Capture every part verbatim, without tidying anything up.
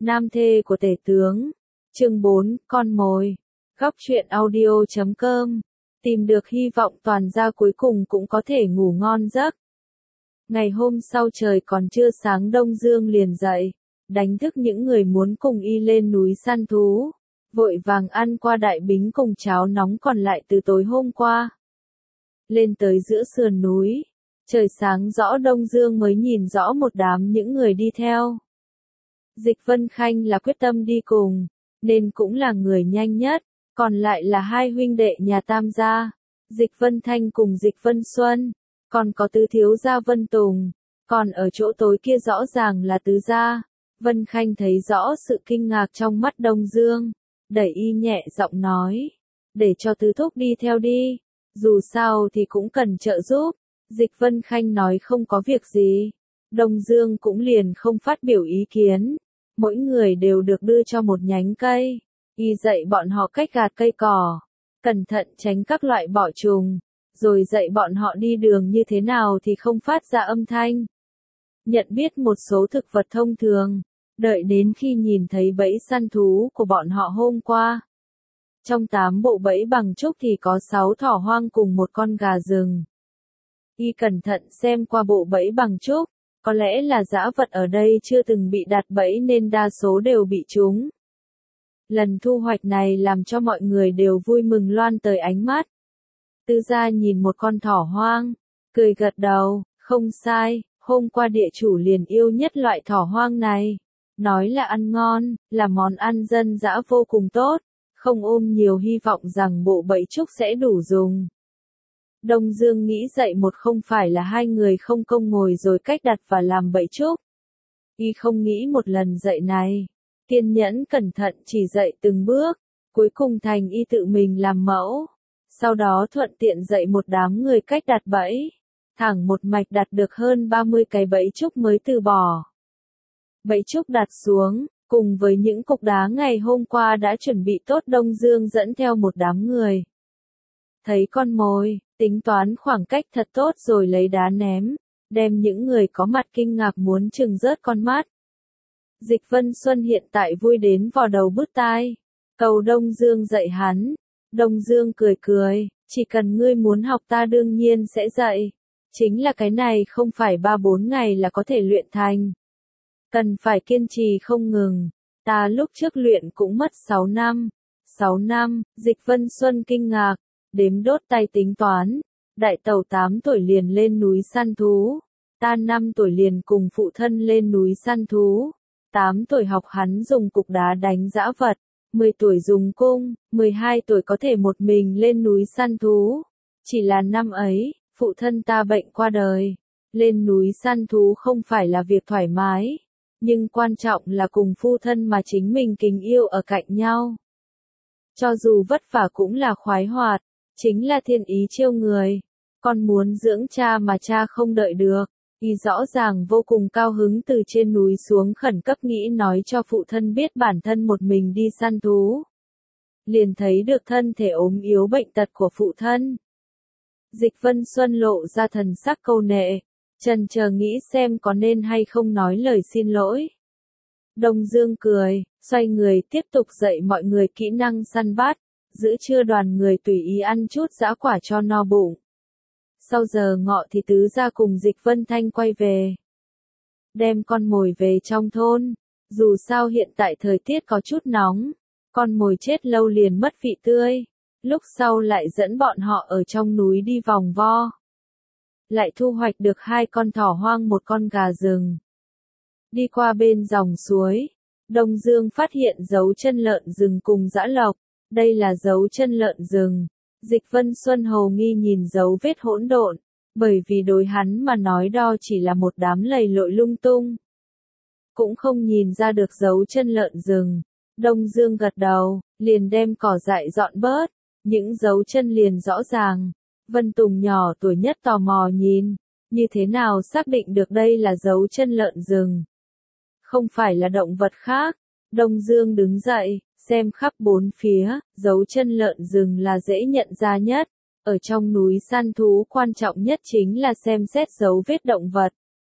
Nam thê của tể tướng. Chương bốn, con mồi. Góc truyện audio chấm com. Tìm được hy vọng toàn gia cuối cùng cũng có thể ngủ ngon giấc. Ngày hôm sau trời còn chưa sáng Đông Dương liền dậy, đánh thức những người muốn cùng y lên núi săn thú, vội vàng ăn qua đại bính cùng cháo nóng còn lại từ tối hôm qua. Lên tới giữa sườn núi, trời sáng rõ Đông Dương mới nhìn rõ một đám những người đi theo. Dịch Vân Khanh là quyết tâm đi cùng, nên cũng là người nhanh nhất, còn lại là hai huynh đệ nhà Tam gia, Dịch Vân Thanh cùng Dịch Vân Xuân, còn có tứ thiếu gia Vân Tùng, còn ở chỗ tối kia rõ ràng là tứ gia. Vân Khanh thấy rõ sự kinh ngạc trong mắt Đông Dương, đẩy y nhẹ giọng nói, để cho tứ thúc đi theo đi, dù sao thì cũng cần trợ giúp. Dịch Vân Khanh nói không có việc gì, Đông Dương cũng liền không phát biểu ý kiến, mỗi người đều được đưa cho một nhánh cây, y dạy bọn họ cách gạt cây cỏ, cẩn thận tránh các loại bọ trùng, rồi dạy bọn họ đi đường như thế nào thì không phát ra âm thanh. Nhận biết một số thực vật thông thường, đợi đến khi nhìn thấy bẫy săn thú của bọn họ hôm qua. Trong tám bộ bẫy bằng trúc thì có sáu thỏ hoang cùng một con gà rừng. Y cẩn thận xem qua bộ bẫy bằng trúc, có lẽ là dã vật ở đây chưa từng bị đặt bẫy nên đa số đều bị trúng. Lần thu hoạch này làm cho mọi người đều vui mừng loan tới ánh mắt. Tư gia nhìn một con thỏ hoang, cười gật đầu, không sai, hôm qua địa chủ liền yêu nhất loại thỏ hoang này. Nói là ăn ngon, là món ăn dân dã vô cùng tốt, không ôm nhiều hy vọng rằng bộ bẫy trúc sẽ đủ dùng. Đông Dương nghĩ dậy một không phải là hai người không công ngồi rồi cách đặt và làm bẫy trúc. Y không nghĩ một lần dậy này, kiên nhẫn cẩn thận chỉ dạy từng bước, cuối cùng thành y tự mình làm mẫu. Sau đó thuận tiện dạy một đám người cách đặt bẫy, thẳng một mạch đặt được hơn ba mươi cái bẫy trúc mới từ bỏ. Bẫy trúc đặt xuống, cùng với những cục đá ngày hôm qua đã chuẩn bị tốt, Đông Dương dẫn theo một đám người. Thấy con mồi, tính toán khoảng cách thật tốt rồi lấy đá ném, đem những người có mặt kinh ngạc muốn trừng rớt con mắt. Dịch Vân Xuân hiện tại vui đến vò đầu bứt tai, cầu Đông Dương dạy hắn. Đông Dương cười cười, chỉ cần ngươi muốn học ta đương nhiên sẽ dạy. Chính là cái này không phải ba bốn ngày là có thể luyện thành. Cần phải kiên trì không ngừng. Ta lúc trước luyện cũng mất sáu năm. sáu năm, Dịch Vân Xuân kinh ngạc, đếm đốt tay tính toán. Đại tẩu tám tuổi liền lên núi săn thú. Ta năm tuổi liền cùng phụ thân lên núi săn thú. tám tuổi học hắn dùng cục đá đánh dã vật. mười tuổi dùng cung, mười hai tuổi có thể một mình lên núi săn thú. Chỉ là năm ấy, phụ thân ta bệnh qua đời. Lên núi săn thú không phải là việc thoải mái, nhưng quan trọng là cùng phu thân mà chính mình kính yêu ở cạnh nhau. Cho dù vất vả cũng là khoái hoạt, chính là thiên ý chiêu người. Con muốn dưỡng cha mà cha không đợi được. Y rõ ràng vô cùng cao hứng từ trên núi xuống khẩn cấp nghĩ nói cho phụ thân biết bản thân một mình đi săn thú. Liền thấy được thân thể ốm yếu bệnh tật của phụ thân. Dịch Vân Xuân lộ ra thần sắc câu nệ, chần chờ nghĩ xem có nên hay không nói lời xin lỗi. Đông Dương cười, xoay người tiếp tục dạy mọi người kỹ năng săn bắt, giữ trưa đoàn người tùy ý ăn chút dã quả cho no bụng. Sau giờ ngọ thì tứ gia cùng Dịch Vân Thanh quay về. Đem con mồi về trong thôn, dù sao hiện tại thời tiết có chút nóng, con mồi chết lâu liền mất vị tươi, lúc sau lại dẫn bọn họ ở trong núi đi vòng vo. Lại thu hoạch được hai con thỏ hoang một con gà rừng. Đi qua bên dòng suối, Đông Dương phát hiện dấu chân lợn rừng cùng dã lộc, đây là dấu chân lợn rừng. Dịch Vân Xuân hầu nghi nhìn dấu vết hỗn độn, bởi vì đối hắn mà nói đo chỉ là một đám lầy lội lung tung. Cũng không nhìn ra được dấu chân lợn rừng. Đông Dương gật đầu, liền đem cỏ dại dọn bớt, những dấu chân liền rõ ràng. Vân Tùng nhỏ tuổi nhất tò mò nhìn, như thế nào xác định được đây là dấu chân lợn rừng? Không phải là động vật khác. Đông Dương đứng dậy, xem khắp bốn phía, dấu chân lợn rừng là dễ nhận ra nhất. Ở trong núi săn thú quan trọng nhất chính là xem xét dấu vết động vật.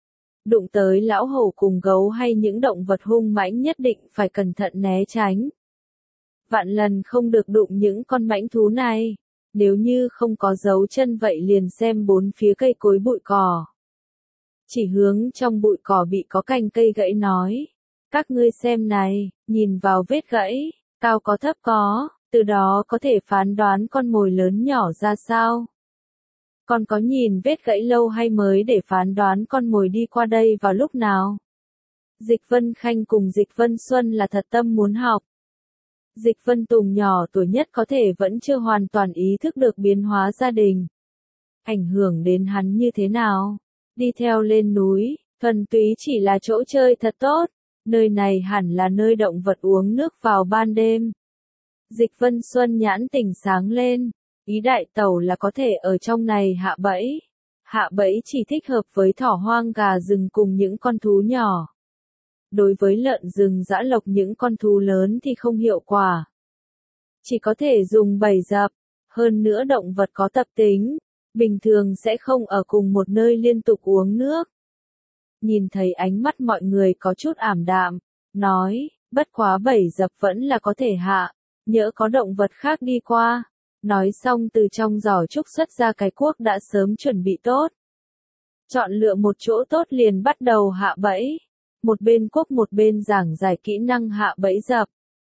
đụng tới lão hổ cùng gấu hay những động vật hung mãnh nhất định phải cẩn thận né tránh. Vạn lần không được đụng những con mãnh thú này, nếu như không có dấu chân vậy liền xem bốn phía cây cối bụi cỏ. Chỉ hướng trong bụi cỏ bị có cành cây gãy nói, các ngươi xem này, nhìn vào vết gãy, cao có thấp có, từ đó có thể phán đoán con mồi lớn nhỏ ra sao. Còn có nhìn vết gãy lâu hay mới để phán đoán con mồi đi qua đây vào lúc nào. Dịch Vân Khanh cùng Dịch Vân Xuân là thật tâm muốn học. Dịch Vân Tùng nhỏ tuổi nhất có thể vẫn chưa hoàn toàn ý thức được biến hóa gia đình. Ảnh hưởng đến hắn như thế nào? Đi theo lên núi, thuần túy chỉ là chỗ chơi thật tốt, nơi này hẳn là nơi động vật uống nước vào ban đêm. Dịch Vân Xuân nhãn tỉnh sáng lên, ý đại tẩu là có thể ở trong này hạ bẫy. Hạ bẫy chỉ thích hợp với thỏ hoang gà rừng cùng những con thú nhỏ. Đối với lợn rừng dã lộc những con thú lớn thì không hiệu quả. Chỉ có thể dùng bẫy dập, hơn nữa động vật có tập tính, bình thường sẽ không ở cùng một nơi liên tục uống nước. Nhìn thấy ánh mắt mọi người có chút ảm đạm, nói, bất quá bẫy dập vẫn là có thể hạ, nhỡ có động vật khác đi qua. Nói xong từ trong giỏ trúc xuất ra cái cuốc đã sớm chuẩn bị tốt. Chọn lựa một chỗ tốt liền bắt đầu hạ bẫy. Một bên cuốc một bên giảng giải kỹ năng hạ bẫy dập.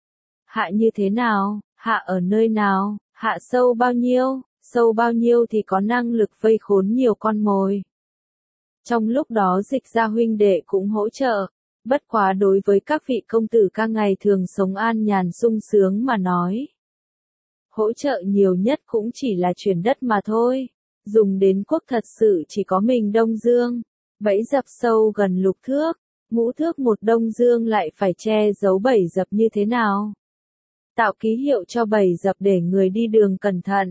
Hạ như thế nào, hạ ở nơi nào, hạ sâu bao nhiêu, sâu bao nhiêu thì có năng lực vây khốn nhiều con mồi. Trong lúc đó Dịch gia huynh đệ cũng hỗ trợ, bất quá đối với các vị công tử ca ngày thường sống an nhàn sung sướng mà nói. Hỗ trợ nhiều nhất cũng chỉ là chuyển đất mà thôi, dùng đến cuốc thật sự chỉ có mình Đông Dương, bẫy dập sâu gần lục thước, ngũ thước một Đông Dương lại phải che giấu bẫy dập như thế nào? Tạo ký hiệu cho bẫy dập để người đi đường cẩn thận.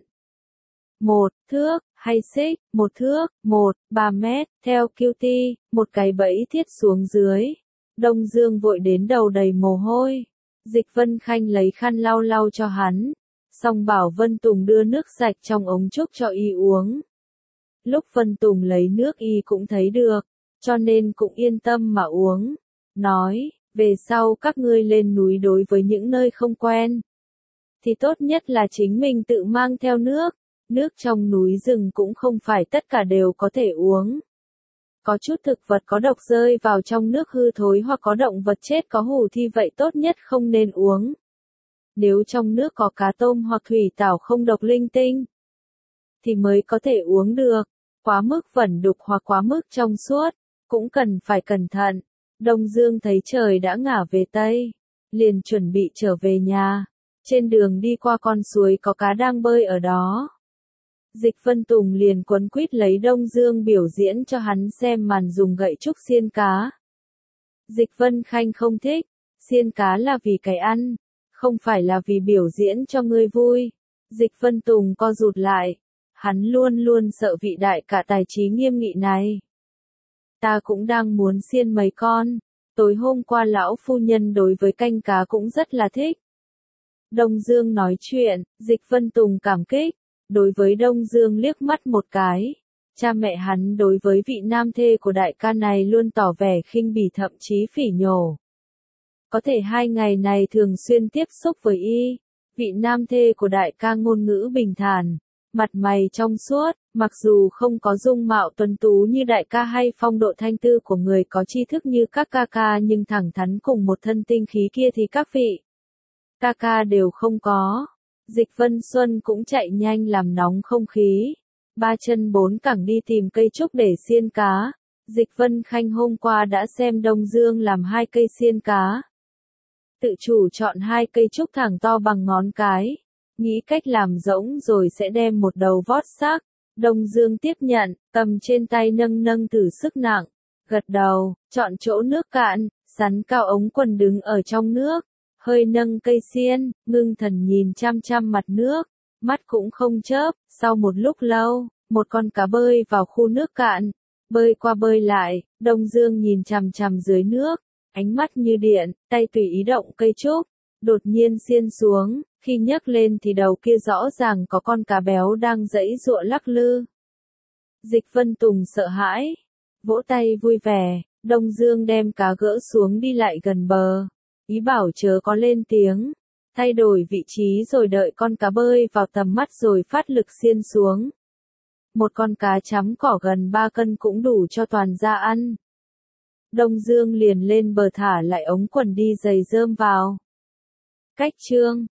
Một thước, hay xích, một thước, một, ba mét, theo quy tê, một cái bẫy thiết xuống dưới. Đông Dương vội đến đầu đầy mồ hôi. Dịch Vân Khanh lấy khăn lau lau cho hắn. Xong bảo Vân Tùng đưa nước sạch trong ống trúc cho y uống. Lúc Vân Tùng lấy nước y cũng thấy được, cho nên cũng yên tâm mà uống. Nói, về sau các ngươi lên núi đối với những nơi không quen, thì tốt nhất là chính mình tự mang theo nước. Nước trong núi rừng cũng không phải tất cả đều có thể uống. Có chút thực vật có độc rơi vào trong nước hư thối hoặc có động vật chết có hủ thi vậy tốt nhất không nên uống. Nếu trong nước có cá tôm hoặc thủy tảo không độc linh tinh, thì mới có thể uống được. Quá mức vẩn đục hoặc quá mức trong suốt, cũng cần phải cẩn thận. Đông Dương thấy trời đã ngả về Tây, liền chuẩn bị trở về nhà. Trên đường đi qua con suối có cá đang bơi ở đó. Dịch Vân Tùng liền quấn quýt lấy Đông Dương biểu diễn cho hắn xem màn dùng gậy trúc xiên cá. Dịch Vân Khanh không thích, xiên cá là vì cái ăn, không phải là vì biểu diễn cho ngươi vui. Dịch Vân Tùng co rụt lại, hắn luôn luôn sợ vị đại cả tài trí nghiêm nghị này. Ta cũng đang muốn xiên mấy con, tối hôm qua lão phu nhân đối với canh cá cũng rất là thích. Đông Dương nói chuyện, Dịch Vân Tùng cảm kích, đối với Đông Dương liếc mắt một cái. Cha mẹ hắn đối với vị nam thê của đại ca này luôn tỏ vẻ khinh bỉ thậm chí phỉ nhổ. Có thể hai ngày này thường xuyên tiếp xúc với y, vị nam thê của đại ca ngôn ngữ bình thản, mặt mày trong suốt, mặc dù không có dung mạo tuấn tú như đại ca hay phong độ thanh tư của người có tri thức như các ca ca nhưng thẳng thắn cùng một thân tinh khí kia thì các vị ca ca đều không có. Dịch Vân Xuân cũng chạy nhanh làm nóng không khí, ba chân bốn cẳng đi tìm cây trúc để xiên cá. Dịch Vân Khanh hôm qua đã xem Đông Dương làm hai cây xiên cá. Tự chủ chọn hai cây trúc thẳng to bằng ngón cái, nghĩ cách làm rỗng rồi sẽ đem một đầu vót xác. Đông Dương tiếp nhận, cầm trên tay nâng nâng thử sức nặng, gật đầu, chọn chỗ nước cạn, sắn cao ống quần đứng ở trong nước, hơi nâng cây xiên, ngưng thần nhìn chăm chăm mặt nước, mắt cũng không chớp. Sau một lúc lâu, một con cá bơi vào khu nước cạn, bơi qua bơi lại. Đông Dương nhìn chằm chằm dưới nước, ánh mắt như điện, tay tùy ý động cây trúc, đột nhiên xiên xuống, khi nhấc lên thì đầu kia rõ ràng có con cá béo đang giãy giụa lắc lư. Dịch Vân Tùng sợ hãi, Vỗ tay vui vẻ, Đông Dương đem cá gỡ xuống đi lại gần bờ. Ý bảo chớ có lên tiếng. Thay đổi vị trí rồi đợi con cá bơi vào tầm mắt rồi phát lực xiên xuống. Một con cá chấm cỏ gần ba cân cũng đủ cho toàn gia ăn. Đông Dương liền lên bờ thả lại ống quần đi giày rơm vào. Cách chương